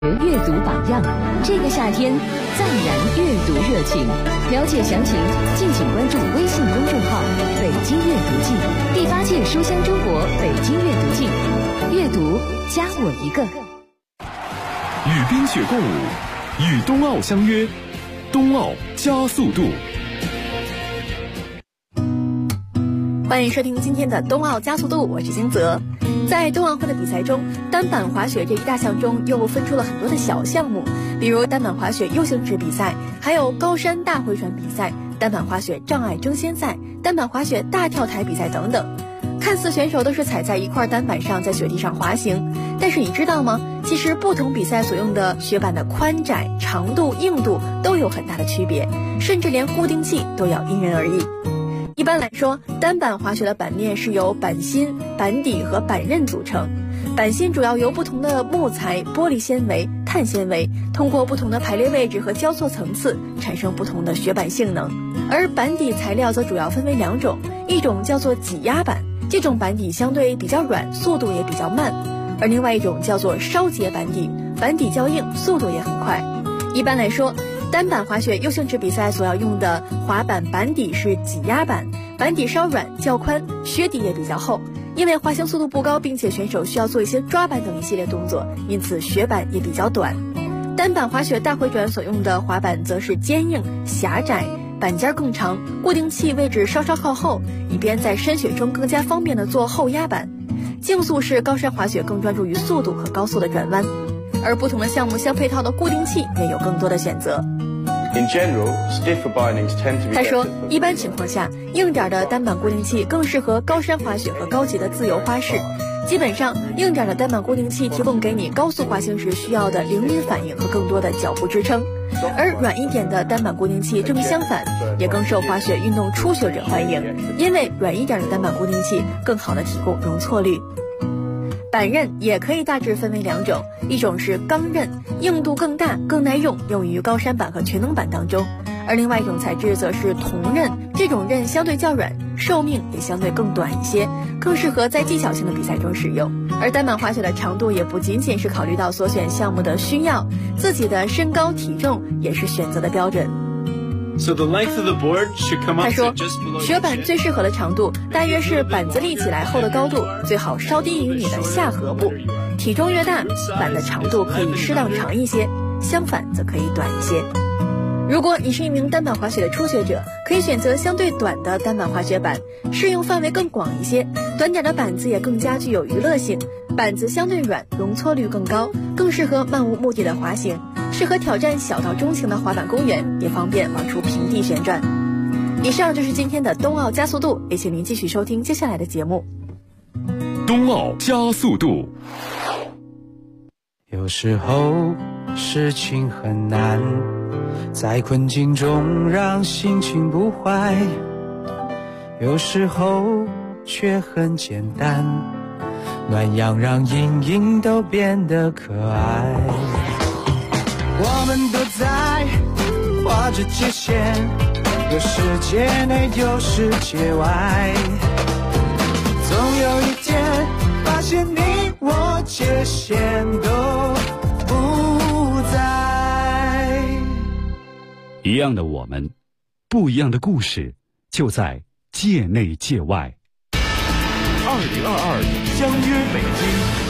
阅读榜样，这个夏天暂燃阅读热情。了解详情，敬请关注微信公众号“北京阅读季”，第8届书香中国北京阅读季，阅读加我一个。 与冰雪共舞，与冬奥相约，冬奥加速度。 欢迎收听今天的冬奥加速度，我是金泽。在冬奥会的比赛中，单板滑雪这一大项中又分出了很多的小项目，比如单板滑雪 U 型池比赛，还有高山大回转比赛、单板滑雪障碍争先赛、单板滑雪大跳台比赛等等。看似选手都是踩在一块单板上在雪地上滑行，但是你知道吗？其实不同比赛所用的雪板的宽窄、长度、硬度都有很大的区别，甚至连固定器都要因人而异。一般来说，单板滑雪的板面是由板芯、板底和板刃组成。板芯主要由不同的木材、玻璃纤维、碳纤维，通过不同的排列位置和交错层次，产生不同的雪板性能。而板底材料则主要分为2种，一种叫做挤压板，这种板底相对比较软，速度也比较慢；而另外一种叫做烧结板底，板底较硬，速度也很快。一般来说，单板滑雪 U 型池比赛所要用的滑板板底是挤压板，板底稍软较宽，靴底也比较厚。因为滑行速度不高，并且选手需要做一些抓板等一系列动作，因此雪板也比较短。单板滑雪大回转所用的滑板则是坚硬、狭窄，板尖更长，固定器位置稍稍靠后，以便在深雪中更加方便的做后压板。竞速式高山滑雪更专注于速度和高速的转弯，而不同的项目相配套的固定器也有更多的选择。他说，一般情况下，硬点的单板固定器更适合高山滑雪和高级的自由花式。基本上，硬点的单板固定器提供给你高速滑行时需要的灵敏反应和更多的脚步支撑，而软一点的单板固定器正相反，也更受滑雪运动初学者欢迎，因为软一点的单板固定器更好的提供容错率。板刃也可以大致分为2种，一种是钢刃，硬度更大更耐用，用于高山板和全能板当中；而另外一种材质则是铜刃，这种刃相对较软，寿命也相对更短一些，更适合在技巧性的比赛中使用。而单板滑雪的长度也不仅仅是考虑到所选项目的需要，自己的身高体重也是选择的标准。他说，雪板最适合的长度大约是板子立起来后的高度，最好稍低于你的下颌部。体重越大，板的长度可以适当长一些，相反则可以短一些。如果你是一名单板滑雪的初学者，可以选择相对短的单板滑雪板，适用范围更广一些，短点的板子也更加具有娱乐性，板子相对软，容错率更高，更适合漫无目的的滑行，适合挑战小到中型的滑板公园，也方便往出平地旋转。以上就是今天的冬奥加速度，也请您继续收听接下来的节目。 冬奥加速度。 有时候事情很难，在困境中让心情不坏，有时候却很简单，暖阳让阴影都变得可爱。我们都在画着界限，有世界内有世界外，总有一天发现你我界限都不在。 一样的我们，不一样的故事，就在界内界外。2022相约北京。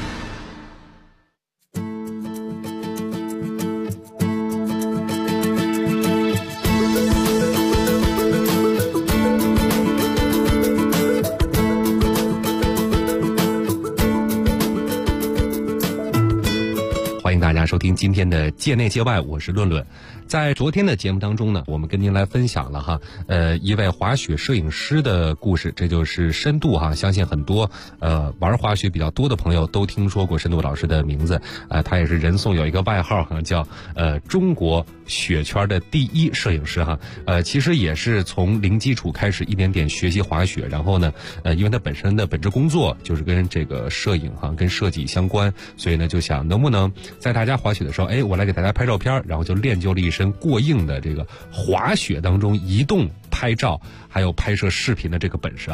欢迎大家收听今天的界内界外，我是论论。在昨天的节目当中呢，我们跟您来分享了一位滑雪摄影师的故事，这就是深度相信很多玩滑雪比较多的朋友都听说过深度老师的名字，他也是人送有一个外号叫中国雪圈的第一摄影师其实也是从零基础开始一点点学习滑雪，然后呢因为他本身的本职工作就是跟这个摄影跟设计相关，所以呢就想能不能在大家滑雪的时候，我来给大家拍照片，然后就练就了一身过硬的这个滑雪当中移动拍照还有拍摄视频的这个本事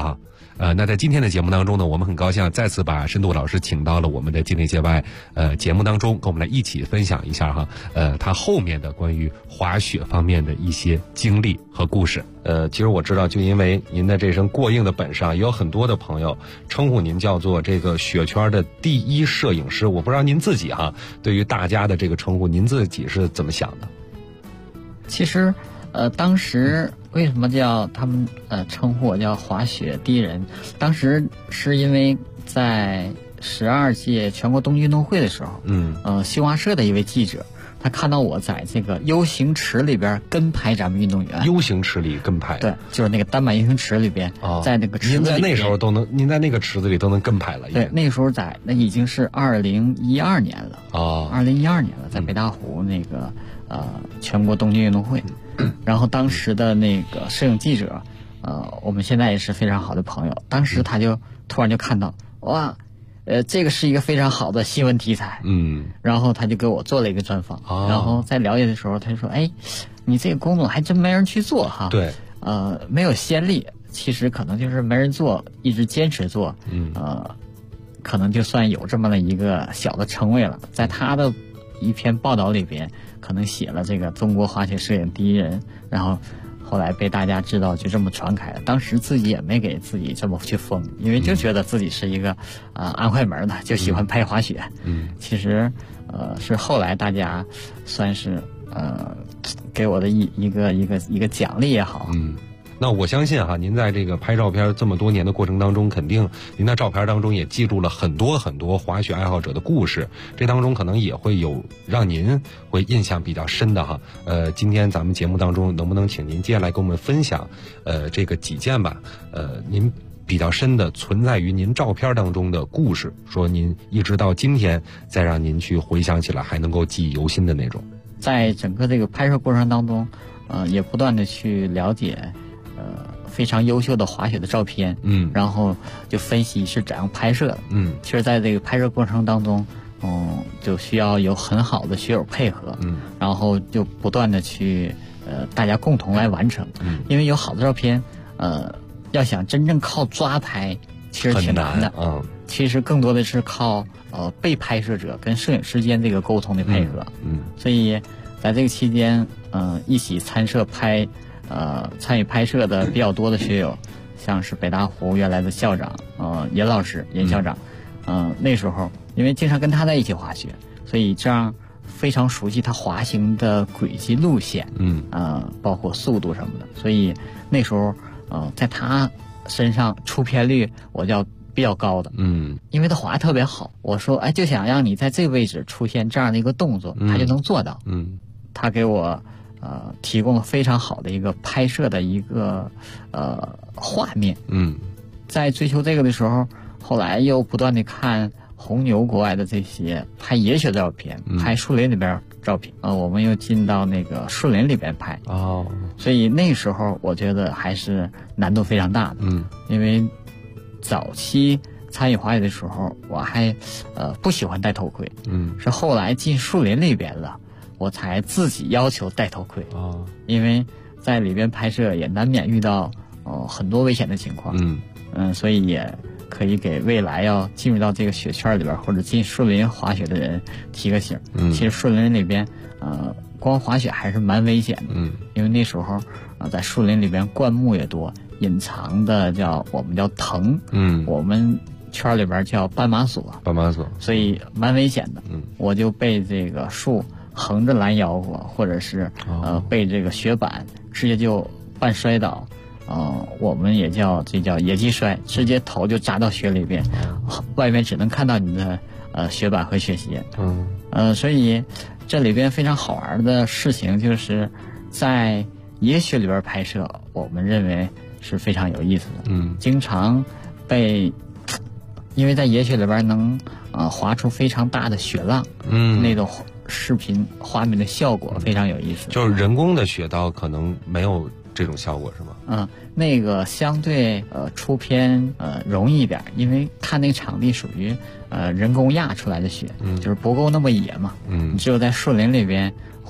那在今天的节目当中呢，我们很高兴再次把深度老师请到了我们的境内界外节目当中，跟我们来一起分享一下哈，他后面的关于滑雪方面的一些经历和故事。其实我知道，就因为您的这身过硬的本事啊，也有很多的朋友称呼您叫做这个雪圈的第一摄影师。我不知道您自己哈，对于大家的这个称呼，您自己是怎么想的？ 其实，当时为什么叫他们称呼我叫滑雪第一人？当时是因为在12届全国冬季运动会的时候，新华社的一位记者，他看到我在这个 U 型池里边跟拍咱们运动员。 U 型池里跟拍？ 对，就是那个单板 U 型池里边，在那个池子里边。 您在那时候您在那个池子里都能跟拍了？ 对，那个时候那已经是2012年了。2012年了，在北大湖那个全国冬季运动会。然后当时的那个摄影记者，我们现在也是非常好的朋友。当时他就突然就看到，哇，这个是一个非常好的新闻题材。然后他就给我做了一个专访。然后在了解的时候，他就说：“哎，你这个工作还真没人去做哈。” 对。 没有先例，其实可能就是没人做，一直坚持做。可能就算有这么的一个小的称谓了。在他的一篇报道里边，可能写了这个中国滑雪摄影第一人，然后后来被大家知道，就这么传开了。当时自己也没给自己这么去封，因为就觉得自己是一个安徽门的，就喜欢拍滑雪。其实是后来大家算是给我的一个奖励也好。 那我相信哈，您在这个拍照片这么多年的过程当中，肯定您在照片当中也记录了很多很多滑雪爱好者的故事，这当中可能也会有让您会印象比较深的哈。今天咱们节目当中能不能请您接下来跟我们分享这个几件吧，您比较深的存在于您照片当中的故事，说您一直到今天再让您去回想起来还能够记忆犹新的那种。 在整个这个拍摄过程当中，也不断的去了解非常优秀的滑雪的照片，然后就分析是怎样拍摄的。其实在这个拍摄过程当中，就需要有很好的学友配合，然后就不断的去大家共同来完成。因为有好的照片，要想真正靠抓拍，其实挺难的。其实更多的是靠被拍摄者跟摄影师间这个沟通的配合。所以在这个期间，一起参与拍摄的比较多的学友，像是北大湖原来的校长严老师，严校长，那时候因为经常跟他在一起滑雪，所以这样非常熟悉他滑行的轨迹路线，包括速度什么的，所以那时候在他身上出片率我叫比较高的，因为他滑得特别好。我说，哎，就想让你在这个位置出现这样的一个动作，他就能做到。他给我提供了非常好的一个拍摄的一个画面。在追求这个的时候，后来又不断的看红牛国外的这些拍野雪的照片，拍树林里边照片，我们又进到那个树林里边拍。所以那时候我觉得还是难度非常大的。因为早期参与滑雪的时候，我还不喜欢戴头盔。是后来进树林里边了，我才自己要求戴头盔。因为在里边拍摄也难免遇到很多危险的情况。所以也可以给未来要进入到这个雪圈里边或者进树林滑雪的人提个醒。其实树林里边光滑雪还是蛮危险的。因为那时候在树林里边灌木也多，隐藏的我们叫藤，我们圈里边叫斑马索，所以蛮危险的。我就被这个树横着拦腰过，或者是被这个雪板直接就半摔倒。我们也叫野鸡摔，直接头就扎到雪里边，外面只能看到你的雪板和雪鞋。所以这里边非常好玩的事情就是在野雪里边拍摄，我们认为是非常有意思的。经常因为在野雪里边能滑出非常大的雪浪，那种视频画面的效果非常有意思。 就是人工的雪道可能没有这种效果是吗？ 那个相对出片容易一点，因为看那个场地属于人工压出来的雪，就是不够那么野嘛。你只有在树林里边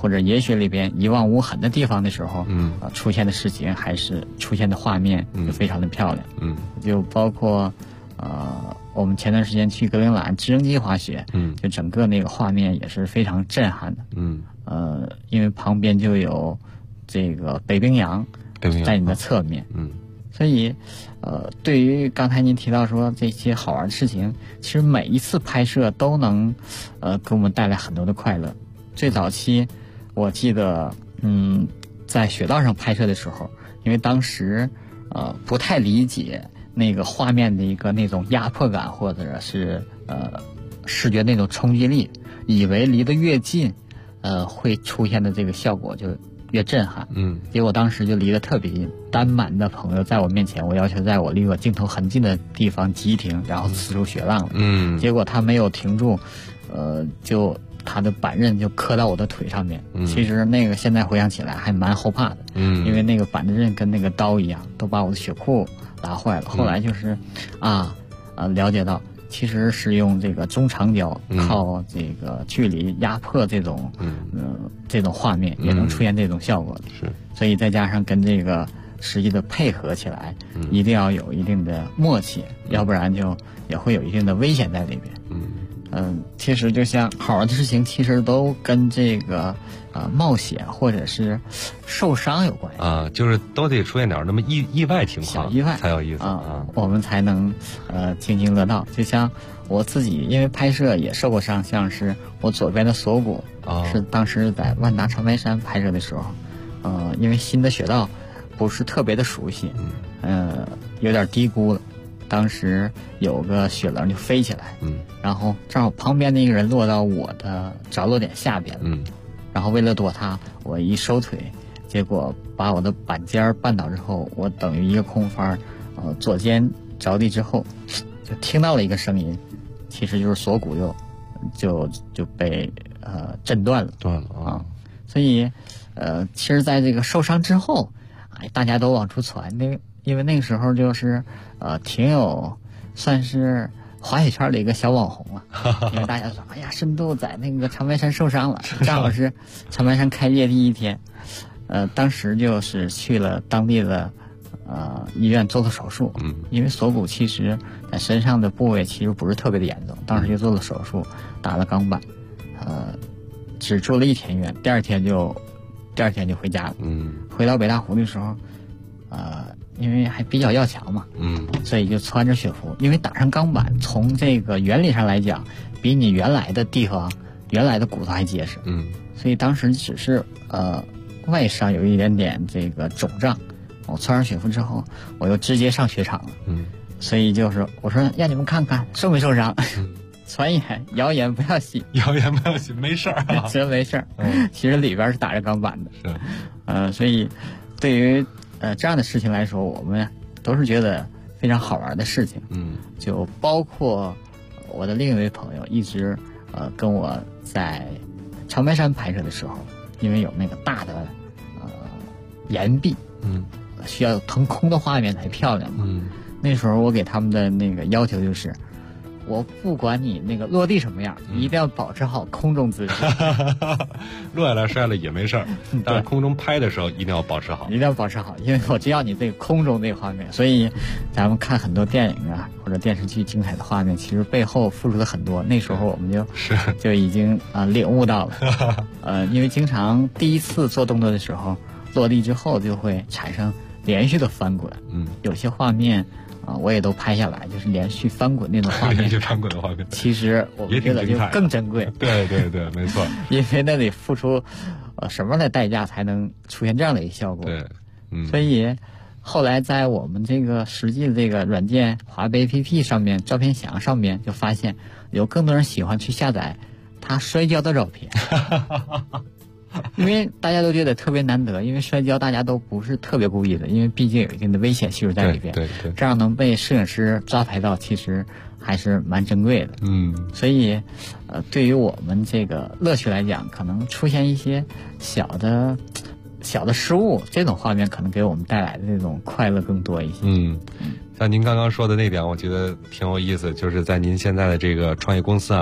或者野雪里边一望无痕的地方的时候，出现的事情还是出现的画面就非常的漂亮。就包括我们前段时间去格陵兰直升机滑雪，就整个那个画面也是非常震撼的。因为旁边就有这个北冰洋在你的侧面。所以对于刚才您提到说这些好玩的事情，其实每一次拍摄都能给我们带来很多的快乐。最早期我记得在雪道上拍摄的时候，因为当时不太理解那个画面的一个那种压迫感，或者是视觉那种冲击力，以为离得越近会出现的这个效果就越震撼。结果当时就离得特别近，单板的朋友在我面前，我要求在我离我镜头很近的地方急停，然后呲出雪浪了。结果他没有停住，就他的板刃就磕到我的腿上面。其实那个现在回想起来还蛮后怕的。因为那个板刃跟那个刀一样，都把我的血裤拉坏了。后来就是了解到其实是用这个中长焦靠这个距离压迫这种这种画面也能出现这种效果的。是，所以再加上跟这个实际的配合起来，一定要有一定的默契，要不然就也会有一定的危险在里边。其实就像好玩的事情，其实都跟这个冒险或者是受伤有关系就是都得出现点那么意外情况， 小意外才有意思我们才能津津乐道。就像我自己，因为拍摄也受过伤，像是我左边的锁骨是当时在万达长白山拍摄的时候，因为新的雪道不是特别的熟悉，有点低估了。当时有个雪棱就飞起来，然后正好旁边那个人落到我的着落点下边了，然后为了躲他，我一收腿，结果把我的板尖绊倒之后，我等于一个空翻，左肩着地之后，就听到了一个声音，其实就是锁骨就被震断了，所以其实在这个受伤之后，大家都往出传因为那个时候就是挺有算是滑雪圈的一个小网红了，因为大家说，哎呀，深度在那个长白山受伤了，正好是长白山开业第一天，当时就是去了当地的医院做了手术，因为锁骨其实在身上的部位其实不是特别的严重，当时就做了手术，打了钢板，只住了1天院，第二天就回家了。回到北大湖的时候，因为还比较要强嘛，所以就穿着雪服，因为打上钢板，从这个原理上来讲，比你原来的地方、原来的骨头还结实，所以当时只是外伤有一点点这个肿胀。我穿上雪服之后，我又直接上雪场了，所以就是我说让你们看看受没受伤。传言谣言不要信， 没事儿， 真没事儿。其实里边是打着钢板的，是，所以对于这样的事情来说，我们都是觉得非常好玩的事情。就包括我的另一位朋友一直跟我在长白山拍摄的时候，因为有那个大的岩壁，需要有腾空的画面才漂亮嘛。那时候我给他们的那个要求就是，我不管你那个落地什么样，一定要保持好空中姿势。 落下来摔了也没事儿，但是空中拍的时候一定要保持好， 一定要保持好，因为我知道你这个空中这个画面，所以咱们看很多电影啊或者电视剧精彩的画面，其实背后付出了很多。那时候我们就已经领悟到了，因为经常第一次做动作的时候，落地之后就会产生连续的翻滚，有些画面我也都拍下来，就是连续翻滚那种画面。 连续翻滚的画面， 其实我们觉得就更珍贵。 对对对，没错。 因为那得付出什么样的代价才能出现这样的一个效果？ 对， 所以后来在我们这个实际的这个软件滑贝 APP 上面，照片墙上面就发现有更多人喜欢去下载他摔跤的照片。因为大家都觉得特别难得，因为摔跤大家都不是特别故意的，因为毕竟有一定的危险系数在里边。 对， 这样能被摄影师抓拍到，其实还是蛮珍贵的。所以对于我们这个乐趣来讲，可能出现一些小的失误，这种画面可能给我们带来的这种快乐更多一些。 像您刚刚说的那点，我觉得挺有意思，就是在您现在的这个创业公司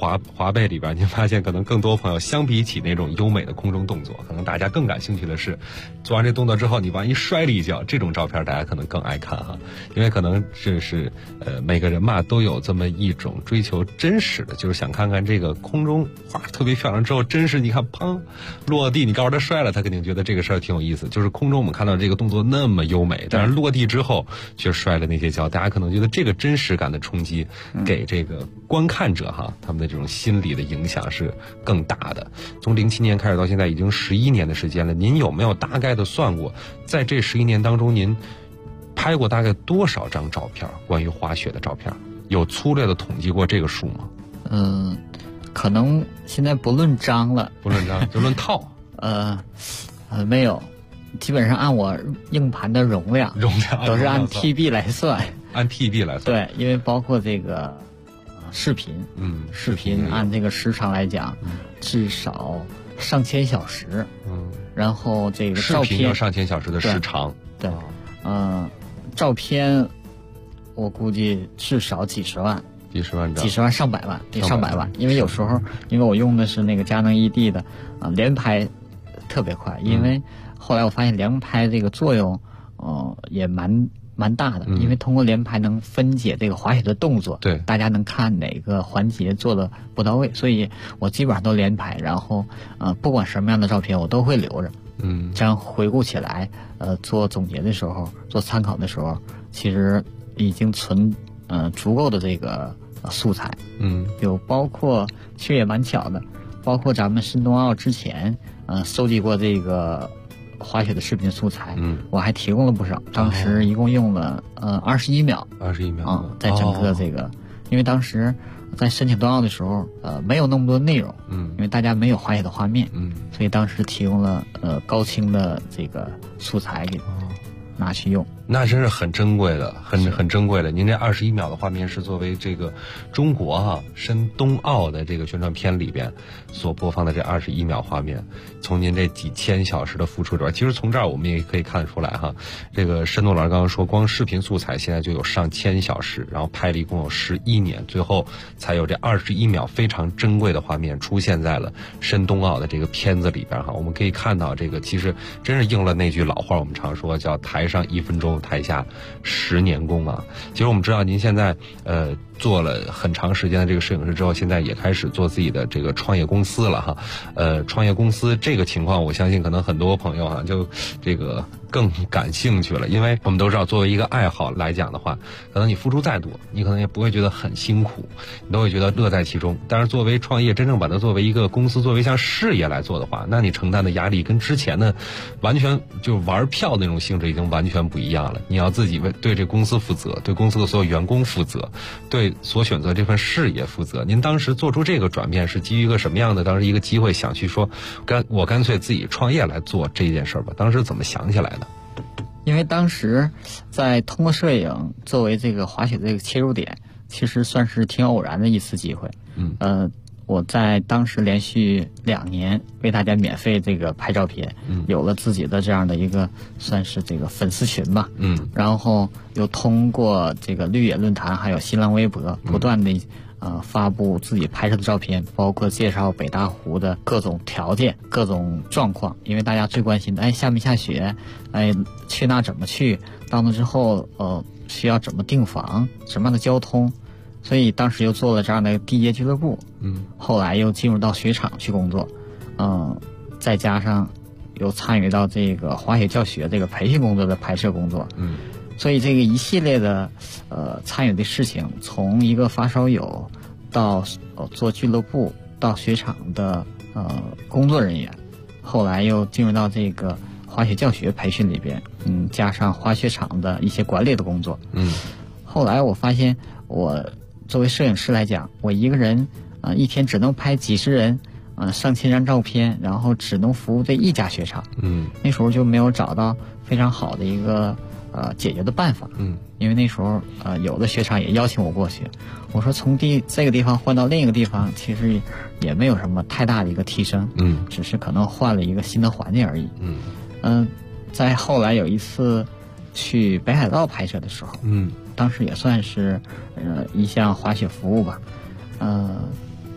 滑背里边，您发现可能更多朋友相比起那种优美的空中动作，可能大家更感兴趣的是，做完这动作之后，你万一摔了一跤，这种照片大家可能更爱看哈，因为可能这是每个人嘛都有这么一种追求真实的，就是想看看这个空中画特别漂亮之后，真实你看砰落地，你告诉他摔了，他肯定觉得这个事儿挺有意思。就是空中我们看到这个动作那么优美，但是落地之后却摔了那些跤，大家可能觉得这个真实感的冲击给这个观看者哈，他们的这种心理的影响是更大的。从07年开始到现在已经11年的时间了，您有没有大概的算过，在这11年当中您拍过大概多少张照片，关于滑雪的照片？有粗略的统计过这个数吗？ 可能现在不论张了， 不论张就论套。 没有，基本上按我硬盘的容量都是按 TB 来算， 按 TB 来算。 对，因为包括这个视频，视频按这个时长来讲，至少上千小时，然后这个照片视频要上千小时的时长， 对，照片我估计至少几十万张，上百万，因为有时候因为我用的是那个佳能ED的连拍特别快，因为后来我发现连拍这个作用也蛮大的，因为通过连拍能分解这个滑雪的动作， 对， 大家能看哪个环节做的不到位，所以我基本上都连拍，然后不管什么样的照片我都会留着，这样回顾起来做总结的时候，做参考的时候，其实已经存足够的这个素材，有包括其实也蛮巧的，包括咱们申冬奥之前收集过这个滑雪的视频素材，我还提供了不少，当时一共用了21秒，在整个这个，因为当时在申请冬奥的时候没有那么多内容，因为大家没有滑雪的画面，所以当时提供了高清的这个素材给拿去用。 那真是很珍贵的，很珍贵的。您这21秒的画面是作为这个中国申冬奥的这个宣传片里边所播放的这21秒画面，从您这几千小时的付出里边，其实从这儿我们也可以看得出来这个申冬老师刚刚说，光视频素材现在就有上千小时，然后拍了一共有11年，最后才有这21秒非常珍贵的画面出现在了申冬奥的这个片子里边我们可以看到这个其实真是应了那句老话，我们常说叫台上1分钟，台下10年功其实我们知道您现在做了很长时间的这个摄影师之后，现在也开始做自己的这个创业公司了创业公司这个情况，我相信可能很多朋友就这个更感兴趣了，因为我们都知道，作为一个爱好来讲的话，可能你付出再多，你可能也不会觉得很辛苦，你都会觉得乐在其中。但是作为创业，真正把它作为一个公司，作为像事业来做的话，那你承担的压力跟之前的完全就玩票那种性质已经完全不一样了。你要自己对这公司负责，对公司的所有员工负责，对所选择这份事业负责。您当时做出这个转变是基于一个什么样的当时一个机会，想去说我干脆自己创业来做这件事吧？当时怎么想起来的？ 因为当时在通过摄影作为这个滑雪的这个切入点，其实算是挺偶然的一次机会。我在当时连续2年为大家免费这个拍照片，有了自己的这样的一个算是这个粉丝群吧。然后又通过这个绿野论坛还有新浪微博不断的发布自己拍摄的照片，包括介绍北大湖的各种条件、各种状况，因为大家最关心的，下没下雪，去那怎么去，到那之后需要怎么订房，什么样的交通，所以当时又做了这样的地接俱乐部，后来又进入到雪场去工作，再加上又参与到这个滑雪教学这个培训工作的拍摄工作，所以这个一系列的参与的事情，从一个发烧友到做俱乐部，到雪场的工作人员，后来又进入到这个滑雪教学培训里边，加上滑雪场的一些管理的工作，后来我发现我作为摄影师来讲，我一个人一天只能拍几十人，上千张照片，然后只能服务这一家雪场，那时候就没有找到非常好的一个解决的办法，因为那时候有的雪场也邀请我过去，我说从这个地方换到另一个地方，其实也没有什么太大的一个提升，只是可能换了一个新的环境而已，在后来有一次去北海道拍摄的时候，当时也算是一项滑雪服务吧，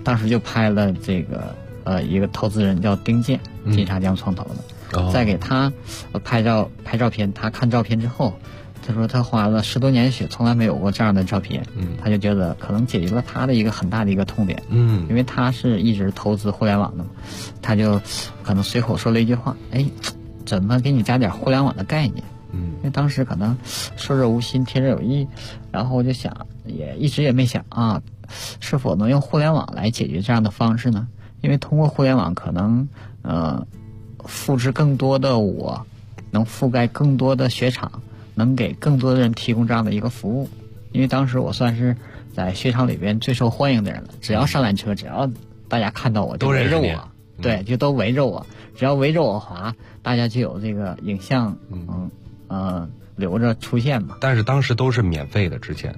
当时就拍了这个一个投资人叫丁健，金沙江创投的，再给他拍照片，他看照片之后，他说他花了10多年血，从来没有过这样的照片，他就觉得可能解决了他的一个很大的一个痛点，因为他是一直投资互联网的嘛，他就可能随口说了一句话，哎，怎么给你加点互联网的概念？因为当时可能说者无心，听者有意，然后我就想，也一直也没想啊，是否能用互联网来解决这样的方式呢？因为通过互联网可能复制更多的我，能覆盖更多的雪场，能给更多的人提供这样的一个服务。因为当时我算是在雪场里边最受欢迎的人了，只要上缆车，只要大家看到我就围着我，对，就都围着我，只要围着我滑，大家就有这个影像留着出现嘛。 但是当时都是免费的，之前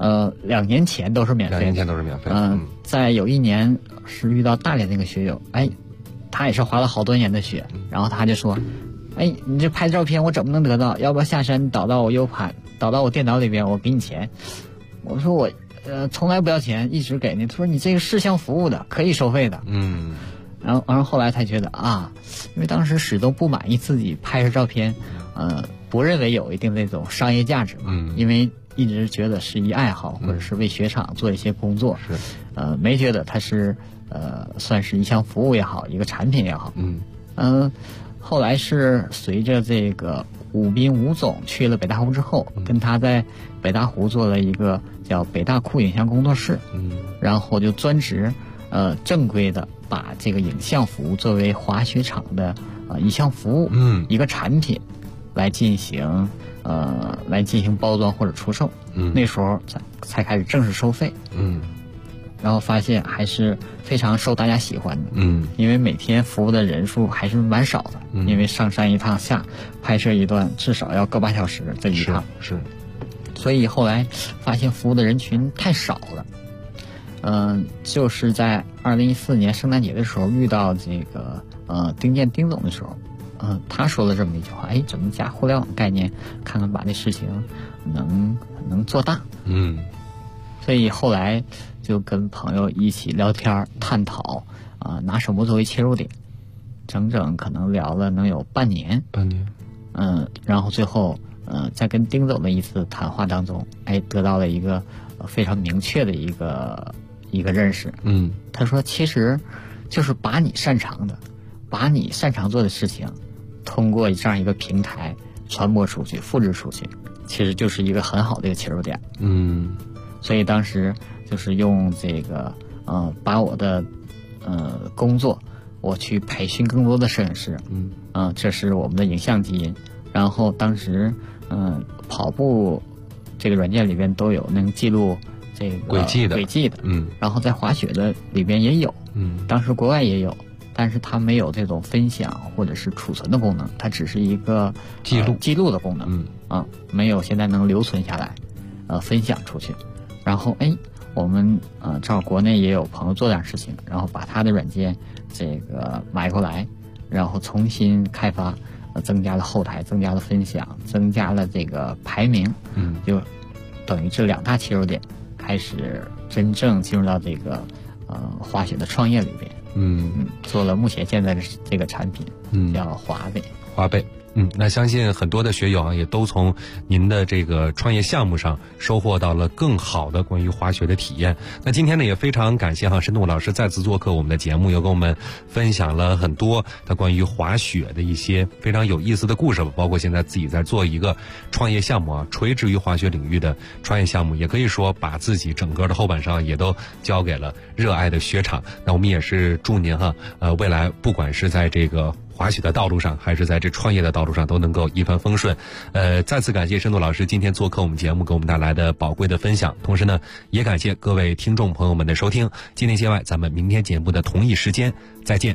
2年前都是免费的，2 年前都是免费的。 在有一年是遇到大连那个学友，哎，他也是滑了好多年的雪，然后他就说，哎，你这拍照片我怎么能得到？要不要下山导到我 U 盘，导到我电脑里边，我给你钱。我说我从来不要钱，一直给你。他说你这个是项服务的，可以收费的。然后后来才觉得啊，因为当时始终不满意自己拍摄照片，不认为有一定的那种商业价值嘛，因为一直觉得是一爱好，或者是为雪场做一些工作，没觉得它是算是一项服务也好，一个产品也好。后来是随着这个武斌吴总去了北大湖之后，跟他在北大湖做了一个叫北大库影像工作室，然后就专职正规的把这个影像服务作为滑雪场的一项服务，一个产品来进行包装或者出售。那时候才开始正式收费。然后发现还是非常受大家喜欢的。因为每天服务的人数还是蛮少的，因为上山一趟下拍摄一段至少要个8小时这一趟。 是。 所以后来发现服务的人群太少了。就是在2014年圣诞节的时候遇到这个丁健丁总的时候，他说了这么一句话，哎，怎么加互联网概念，看看把这事情能做大。所以后来就跟朋友一起聊天探讨，拿什么作为切入点，整整可能聊了能有半年。然后最后在跟丁总的一次谈话当中，哎，得到了一个非常明确的一个认识。他说其实就是把你擅长做的事情，通过这样一个平台传播出去，复制出去，其实就是一个很好的一个切入点。所以当时就是用这个把我的工作，我去培训更多的摄影师。这是我们的影像基因。然后当时跑步这个软件里边都有能记录这个轨迹的。然后在滑雪的里边也有。当时国外也有，但是它没有这种分享或者是储存的功能，它只是一个记录的功能。没有现在能留存下来分享出去。然后我们正好国内也有朋友做这样事情，然后把他的软件这个买过来，然后重新开发，增加了后台，增加了分享，增加了这个排名。就等于这2大切入点，开始真正进入到这个滑雪的创业里边。做了目前现在的这个产品，叫滑贝。 那相信很多的学友也都从您的这个创业项目上收获到了更好的关于滑雪的体验。那今天呢，也非常感谢申东武老师再次做客我们的节目，又跟我们分享了很多他关于滑雪的一些非常有意思的故事，包括现在自己在做一个创业项目垂直于滑雪领域的创业项目，也可以说把自己整个的后半生也都交给了热爱的雪场。那我们也是祝您未来不管是在这个滑雪的道路上，还是在这创业的道路上，都能够一帆风顺。再次感谢申东老师今天做客我们节目，给我们带来的宝贵的分享。同时呢，也感谢各位听众朋友们的收听。今天节外，咱们明天节目的同一时间再见。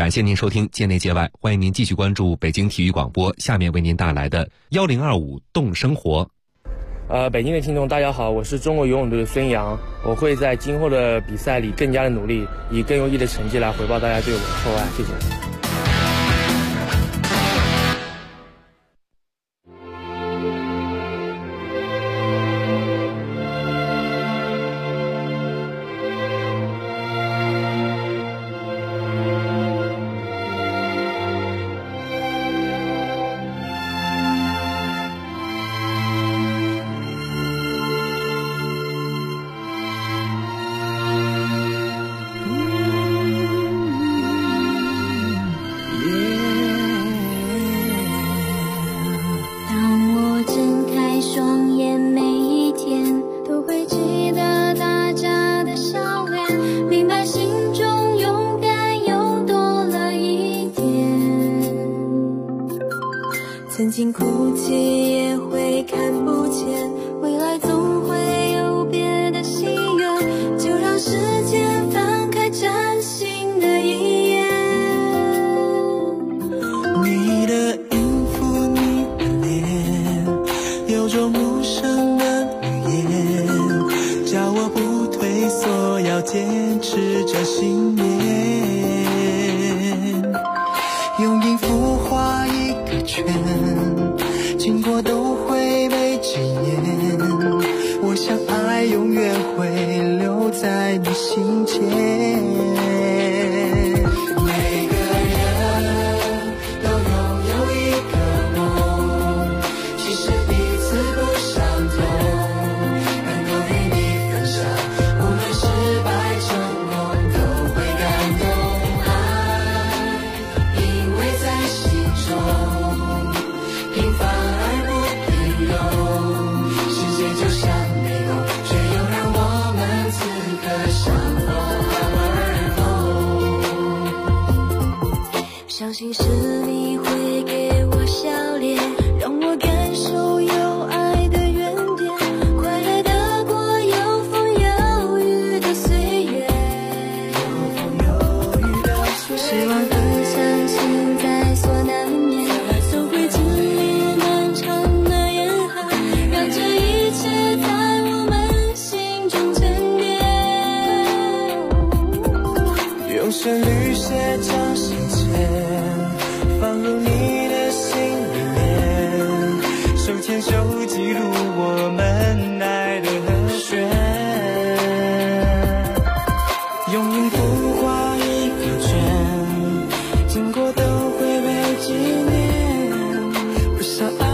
感谢您收听界内界外，欢迎您继续关注北京体育广播，下面为您带来的1025动生活。 北京的听众大家好，我是中国游泳队的孙杨，我会在今后的比赛里更加的努力，以更优异的成绩来回报大家对我的厚爱，谢谢。 曾经哭泣也会看不见，未来总会有别的心愿，就让时间翻开崭新的一页。 你的音符，你的脸，有种陌生的语言，叫我不退缩，要坚持着信念。用音符画一个圈，经过都会被纪念。我想爱永远会留在你心间。每个人都拥有一个梦，其实彼此不相同，能够与你分享，无论失败成功都会感动。爱因为在心中平凡而不平庸，世界就像迷宫，却又让我们此刻相逢而后。 相信是你会给我笑脸，让我感受有爱的原点，快乐的过有风有雨的岁月。希望和相信在所难免，都会经历漫长的严寒，让这一切在我们心中沉淀。 用旋律写张信笺，放入你的心里面，手牵手记录我们爱的和弦。用音符画一个圈，经过都会被纪念。我想爱